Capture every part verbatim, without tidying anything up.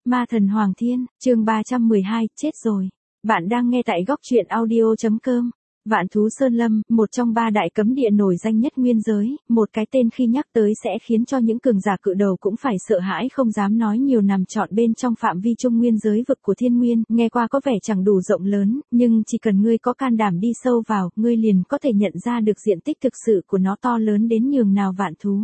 Ma thần Hoàng Thiên, chương ba trăm mười hai, chết rồi. Bạn đang nghe tại góc truyện audio chấm com. Vạn Thú Sơn Lâm, một trong ba đại cấm địa nổi danh nhất nguyên giới, một cái tên khi nhắc tới sẽ khiến cho những cường giả cự đầu cũng phải sợ hãi không dám nói nhiều, nằm trọn bên trong phạm vi trung nguyên giới vực của thiên nguyên, nghe qua có vẻ chẳng đủ rộng lớn, nhưng chỉ cần ngươi có can đảm đi sâu vào, ngươi liền có thể nhận ra được diện tích thực sự của nó to lớn đến nhường nào vạn thú.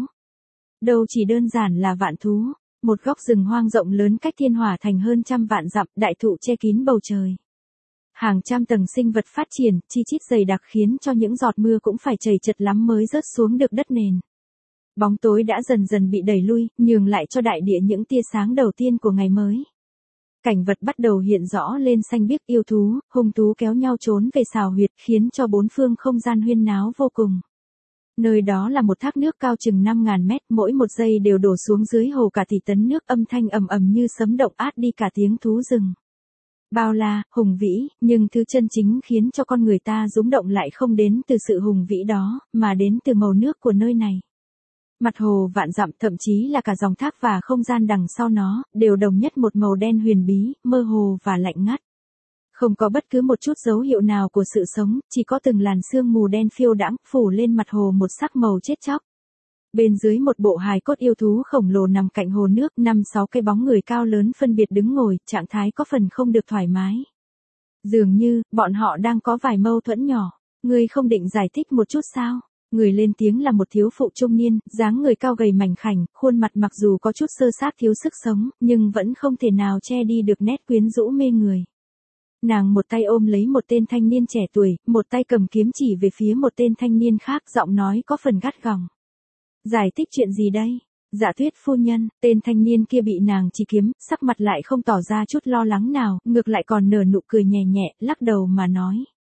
Đâu chỉ đơn giản là vạn thú. Một góc rừng hoang rộng lớn cách thiên hỏa thành hơn trăm vạn dặm, đại thụ che kín bầu trời. Hàng trăm tầng sinh vật phát triển, chi chít dày đặc khiến cho những giọt mưa cũng phải chảy chật lắm mới rớt xuống được đất nền. Bóng tối đã dần dần bị đẩy lui, nhường lại cho đại địa những tia sáng đầu tiên của ngày mới. Cảnh vật bắt đầu hiện rõ lên xanh biếc, yêu thú, hung thú kéo nhau trốn về xào huyệt, khiến cho bốn phương không gian huyên náo vô cùng. Nơi đó là một thác nước cao chừng năm ngàn mét, mỗi một giây đều đổ xuống dưới hồ cả tỷ tấn nước, âm thanh ầm ầm như sấm động át đi cả tiếng thú rừng. Bao la, hùng vĩ, nhưng thứ chân chính khiến cho con người ta rung động lại không đến từ sự hùng vĩ đó, mà đến từ màu nước của nơi này. Mặt hồ vạn dặm, thậm chí là cả dòng thác và không gian đằng sau nó, đều đồng nhất một màu đen huyền bí, mơ hồ và lạnh ngắt. Không có bất cứ một chút dấu hiệu nào của sự sống, chỉ có từng làn sương mù đen phiêu đãng phủ lên mặt hồ một sắc màu chết chóc. Bên dưới một bộ hài cốt yêu thú khổng lồ nằm cạnh hồ nước, năm sáu cái bóng người cao lớn phân biệt đứng ngồi, trạng thái có phần không được thoải mái. Dường như, bọn họ đang có vài mâu thuẫn nhỏ. Ngươi không định giải thích một chút sao? Người lên tiếng là một thiếu phụ trung niên, dáng người cao gầy mảnh khảnh, khuôn mặt mặc dù có chút sơ sát thiếu sức sống, nhưng vẫn không thể nào che đi được nét quyến rũ mê người. Nàng một tay ôm lấy một tên thanh niên trẻ tuổi, một tay cầm kiếm chỉ về phía một tên thanh niên khác, giọng nói có phần gắt gỏng. Giải thích chuyện gì đây? Dạ Tuyết phu nhân. Tên thanh niên kia bị nàng chỉ kiếm, sắc mặt lại không tỏ ra chút lo lắng nào, ngược lại còn nở nụ cười nhẹ nhẹ, lắc đầu mà nói.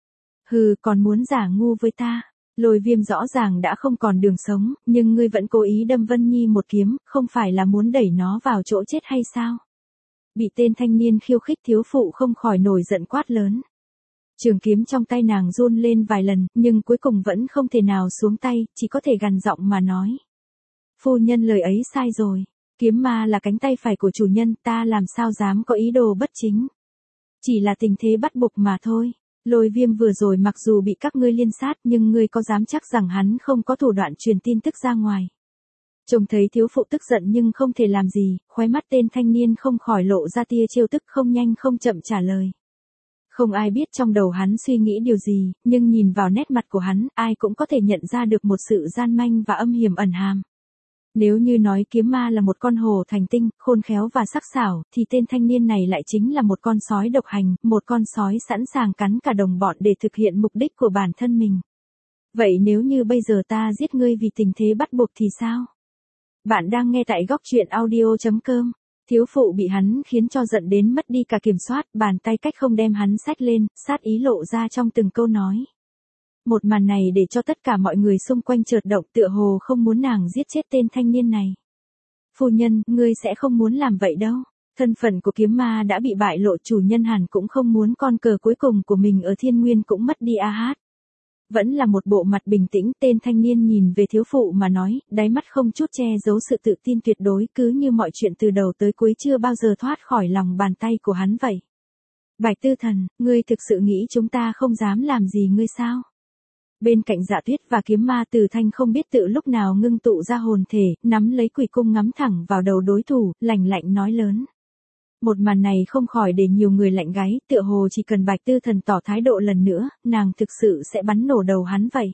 Hừ, còn muốn giả ngu với ta. Lôi Viêm rõ ràng đã không còn đường sống, nhưng ngươi vẫn cố ý đâm Vân Nhi một kiếm, không phải là muốn đẩy nó vào chỗ chết hay sao? Bị tên thanh niên khiêu khích, thiếu phụ không khỏi nổi giận quát lớn. Trường kiếm trong tay nàng run lên vài lần, nhưng cuối cùng vẫn không thể nào xuống tay, chỉ có thể gằn giọng mà nói. Phu nhân lời ấy sai rồi. Kiếm ma là cánh tay phải của chủ nhân, ta làm sao dám có ý đồ bất chính. Chỉ là tình thế bắt buộc mà thôi. Lôi Viêm vừa rồi mặc dù bị các ngươi liên sát, nhưng ngươi có dám chắc rằng hắn không có thủ đoạn truyền tin tức ra ngoài. Trông thấy thiếu phụ tức giận nhưng không thể làm gì, khóe mắt tên thanh niên không khỏi lộ ra tia trêu tức, không nhanh không chậm trả lời. Không ai biết trong đầu hắn suy nghĩ điều gì, nhưng nhìn vào nét mặt của hắn, ai cũng có thể nhận ra được một sự gian manh và âm hiểm ẩn hàm. Nếu như nói kiếm ma là một con hổ thành tinh, khôn khéo và sắc sảo, thì tên thanh niên này lại chính là một con sói độc hành, một con sói sẵn sàng cắn cả đồng bọn để thực hiện mục đích của bản thân mình. Vậy nếu như bây giờ ta giết ngươi vì tình thế bắt buộc thì sao? Bạn đang nghe tại góc truyện audio chấm com. Thiếu phụ bị hắn khiến cho giận đến mất đi cả kiểm soát, bàn tay cách không đem hắn xách lên, sát ý lộ ra trong từng câu nói. Một màn này để cho tất cả mọi người xung quanh chợt động, tựa hồ không muốn nàng giết chết tên thanh niên này. Phu nhân, ngươi sẽ không muốn làm vậy đâu. Thân phận của kiếm ma đã bị bại lộ, chủ nhân hẳn cũng không muốn con cờ cuối cùng của mình ở thiên nguyên cũng mất đi a hát. Vẫn là một bộ mặt bình tĩnh, tên thanh niên nhìn về thiếu phụ mà nói, đáy mắt không chút che giấu sự tự tin tuyệt đối, cứ như mọi chuyện từ đầu tới cuối chưa bao giờ thoát khỏi lòng bàn tay của hắn vậy. Bạch Tư Thần, ngươi thực sự nghĩ chúng ta không dám làm gì ngươi sao? Bên cạnh Dạ Tuyết và kiếm ma Từ Thanh không biết tự lúc nào ngưng tụ ra hồn thể, nắm lấy quỷ cung ngắm thẳng vào đầu đối thủ, lạnh lạnh nói lớn. Một màn này không khỏi để nhiều người lạnh gáy, tựa hồ chỉ cần Bạch Tư Thần tỏ thái độ lần nữa, nàng thực sự sẽ bắn nổ đầu hắn vậy.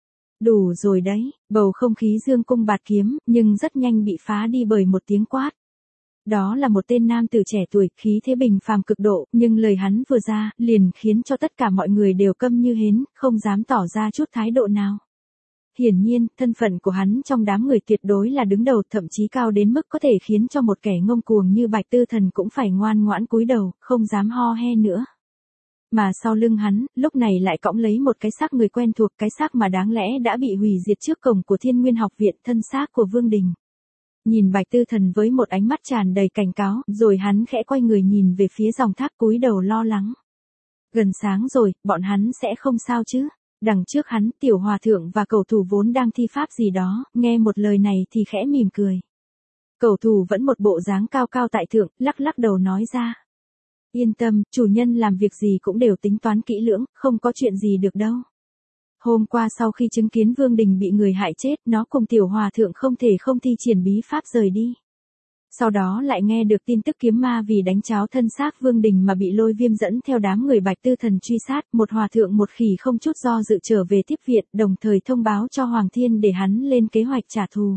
Đủ rồi đấy, bầu không khí dương cung bạt kiếm, nhưng rất nhanh bị phá đi bởi một tiếng quát. Đó là một tên nam tử trẻ tuổi, khí thế bình phàm cực độ, nhưng lời hắn vừa ra, liền khiến cho tất cả mọi người đều câm như hến, không dám tỏ ra chút thái độ nào. Hiển nhiên, thân phận của hắn trong đám người tuyệt đối là đứng đầu, thậm chí cao đến mức có thể khiến cho một kẻ ngông cuồng như Bạch Tư Thần cũng phải ngoan ngoãn cúi đầu, không dám ho he nữa. Mà sau lưng hắn, lúc này lại cõng lấy một cái xác người quen thuộc, cái xác mà đáng lẽ đã bị hủy diệt trước cổng của Thiên Nguyên học viện, thân xác của Vương Đình. Nhìn Bạch Tư Thần với một ánh mắt tràn đầy cảnh cáo, rồi hắn khẽ quay người nhìn về phía dòng thác cúi đầu lo lắng. Gần sáng rồi, bọn hắn sẽ không sao chứ? Đằng trước hắn, tiểu hòa thượng và cầu thủ vốn đang thi pháp gì đó, nghe một lời này thì khẽ mỉm cười. Cẩu Thù vẫn một bộ dáng cao cao tại thượng, lắc lắc đầu nói ra. Yên tâm, chủ nhân làm việc gì cũng đều tính toán kỹ lưỡng, không có chuyện gì được đâu. Hôm qua sau khi chứng kiến Vương Đình bị người hại chết, nó cùng tiểu hòa thượng không thể không thi triển bí pháp rời đi. Sau đó lại nghe được tin tức kiếm ma vì đánh cháo thân xác Vương Đình mà bị Lôi Viêm dẫn theo đám người Bạch Tư Thần truy sát, một hòa thượng một khỉ không chút do dự trở về tiếp viện, đồng thời thông báo cho Hoàng Thiên để hắn lên kế hoạch trả thù.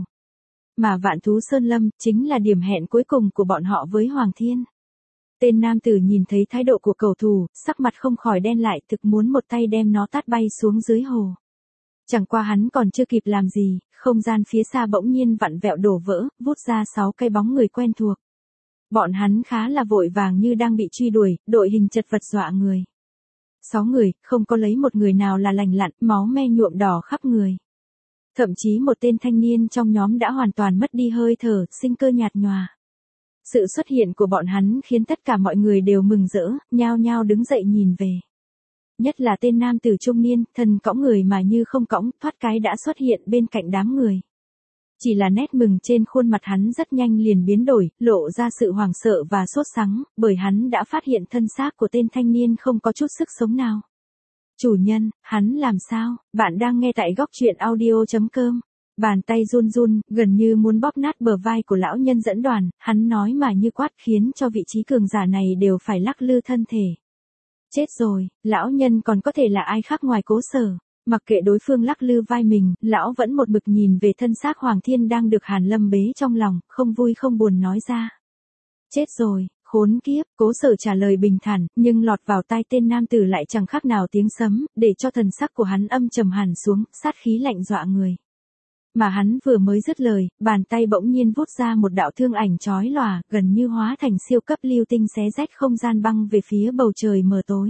Mà Vạn Thú Sơn Lâm chính là điểm hẹn cuối cùng của bọn họ với Hoàng Thiên. Tên nam tử nhìn thấy thái độ của Cẩu Thù, sắc mặt không khỏi đen lại, thực muốn một tay đem nó tát bay xuống dưới hồ. Chẳng qua hắn còn chưa kịp làm gì, không gian phía xa bỗng nhiên vặn vẹo đổ vỡ, vút ra sáu cái bóng người quen thuộc. Bọn hắn khá là vội vàng như đang bị truy đuổi, đội hình chật vật dọa người. Sáu người, không có lấy một người nào là lành lặn, máu me nhuộm đỏ khắp người. Thậm chí một tên thanh niên trong nhóm đã hoàn toàn mất đi hơi thở, sinh cơ nhạt nhòa. Sự xuất hiện của bọn hắn khiến tất cả mọi người đều mừng rỡ, nhao nhao đứng dậy nhìn về. Nhất là tên nam tử trung niên, thân cõng người mà như không cõng, thoát cái đã xuất hiện bên cạnh đám người. Chỉ là nét mừng trên khuôn mặt hắn rất nhanh liền biến đổi, lộ ra sự hoảng sợ và sốt sắng, bởi hắn đã phát hiện thân xác của tên thanh niên không có chút sức sống nào. Chủ nhân, hắn làm sao? Bạn đang nghe tại góc truyện audio chấm com. Bàn tay run run, gần như muốn bóp nát bờ vai của lão nhân dẫn đoàn, hắn nói mà như quát khiến cho vị trí cường giả này đều phải lắc lư thân thể. Chết rồi, lão nhân còn có thể là ai khác ngoài Cố Sở. Mặc kệ đối phương lắc lư vai mình, lão vẫn một mực nhìn về thân xác Hoàng Thiên đang được Hàn Lâm bế trong lòng, không vui không buồn nói ra. Chết rồi, khốn kiếp, Cố Sở trả lời bình thản, nhưng lọt vào tai tên nam tử lại chẳng khác nào tiếng sấm, để cho thần sắc của hắn âm trầm hẳn xuống, sát khí lạnh dọa người. Mà hắn vừa mới dứt lời, bàn tay bỗng nhiên vút ra một đạo thương ảnh chói lòa, gần như hóa thành siêu cấp lưu tinh xé rách không gian băng về phía bầu trời mờ tối.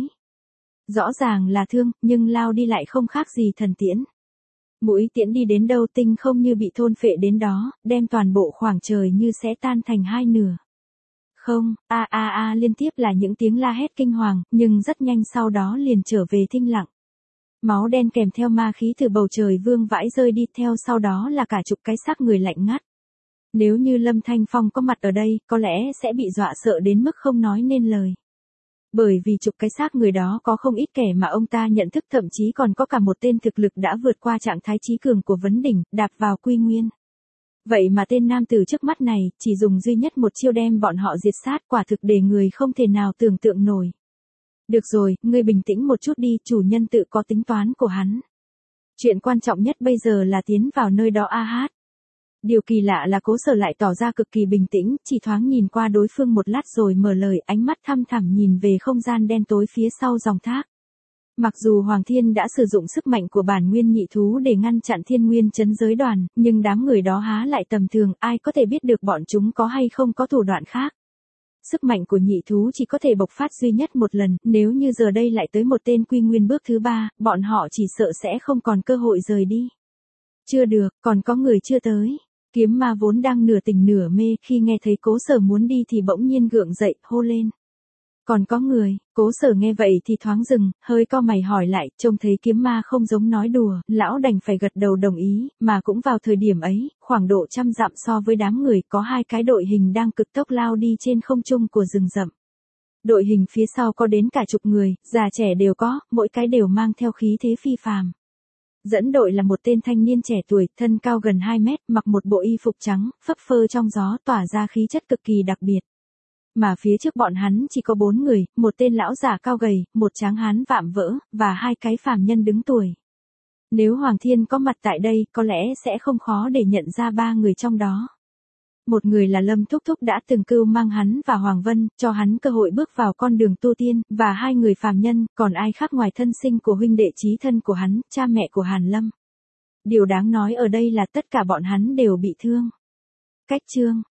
Rõ ràng là thương, nhưng lao đi lại không khác gì thần tiễn. Mũi tiễn đi đến đâu tinh không như bị thôn phệ đến đó, đem toàn bộ khoảng trời như sẽ tan thành hai nửa. Không, a a a liên tiếp là những tiếng la hét kinh hoàng, nhưng rất nhanh sau đó liền trở về thinh lặng. Máu đen kèm theo ma khí từ bầu trời vương vãi rơi đi, theo sau đó là cả chục cái xác người lạnh ngắt. Nếu như Lâm Thanh Phong có mặt ở đây, có lẽ sẽ bị dọa sợ đến mức không nói nên lời. Bởi vì chục cái xác người đó có không ít kẻ mà ông ta nhận thức, thậm chí còn có cả một tên thực lực đã vượt qua trạng thái trí cường của vấn đỉnh, đạp vào quy nguyên. Vậy mà tên nam tử trước mắt này, chỉ dùng duy nhất một chiêu đem bọn họ diệt sát, quả thực để người không thể nào tưởng tượng nổi. Được rồi, ngươi bình tĩnh một chút đi, chủ nhân tự có tính toán của hắn. Chuyện quan trọng nhất bây giờ là tiến vào nơi đó a hát. Điều kỳ lạ là Cố Sở lại tỏ ra cực kỳ bình tĩnh, chỉ thoáng nhìn qua đối phương một lát rồi mở lời, ánh mắt thăm thẳm nhìn về không gian đen tối phía sau dòng thác. Mặc dù Hoàng Thiên đã sử dụng sức mạnh của bản nguyên nhị thú để ngăn chặn thiên nguyên chấn giới đoàn, nhưng đám người đó há lại tầm thường, ai có thể biết được bọn chúng có hay không có thủ đoạn khác. Sức mạnh của nhị thú chỉ có thể bộc phát duy nhất một lần, nếu như giờ đây lại tới một tên quy nguyên bước thứ ba, bọn họ chỉ sợ sẽ không còn cơ hội rời đi. Chưa được, còn có người chưa tới. Kiếm ma vốn đang nửa tỉnh nửa mê, khi nghe thấy Cố Sở muốn đi thì bỗng nhiên gượng dậy, hô lên. Còn có người, Cố Sở nghe vậy thì thoáng dừng, hơi cau mày hỏi lại, trông thấy kiếm ma không giống nói đùa, lão đành phải gật đầu đồng ý, mà cũng vào thời điểm ấy, khoảng độ trăm dặm so với đám người, có hai cái đội hình đang cực tốc lao đi trên không trung của rừng rậm. Đội hình phía sau có đến cả chục người, già trẻ đều có, mỗi cái đều mang theo khí thế phi phàm. Dẫn đội là một tên thanh niên trẻ tuổi, thân cao gần hai mét, mặc một bộ y phục trắng, phấp phơ trong gió, tỏa ra khí chất cực kỳ đặc biệt. Mà phía trước bọn hắn chỉ có bốn người, một tên lão già cao gầy, một tráng hán vạm vỡ, và hai cái phàm nhân đứng tuổi. Nếu Hoàng Thiên có mặt tại đây, có lẽ sẽ không khó để nhận ra ba người trong đó. Một người là Lâm Thúc Thúc đã từng cưu mang hắn và Hoàng Vân, cho hắn cơ hội bước vào con đường tu tiên, và hai người phàm nhân, còn ai khác ngoài thân sinh của huynh đệ chí thân của hắn, cha mẹ của Hàn Lâm. Điều đáng nói ở đây là tất cả bọn hắn đều bị thương. Cách chương,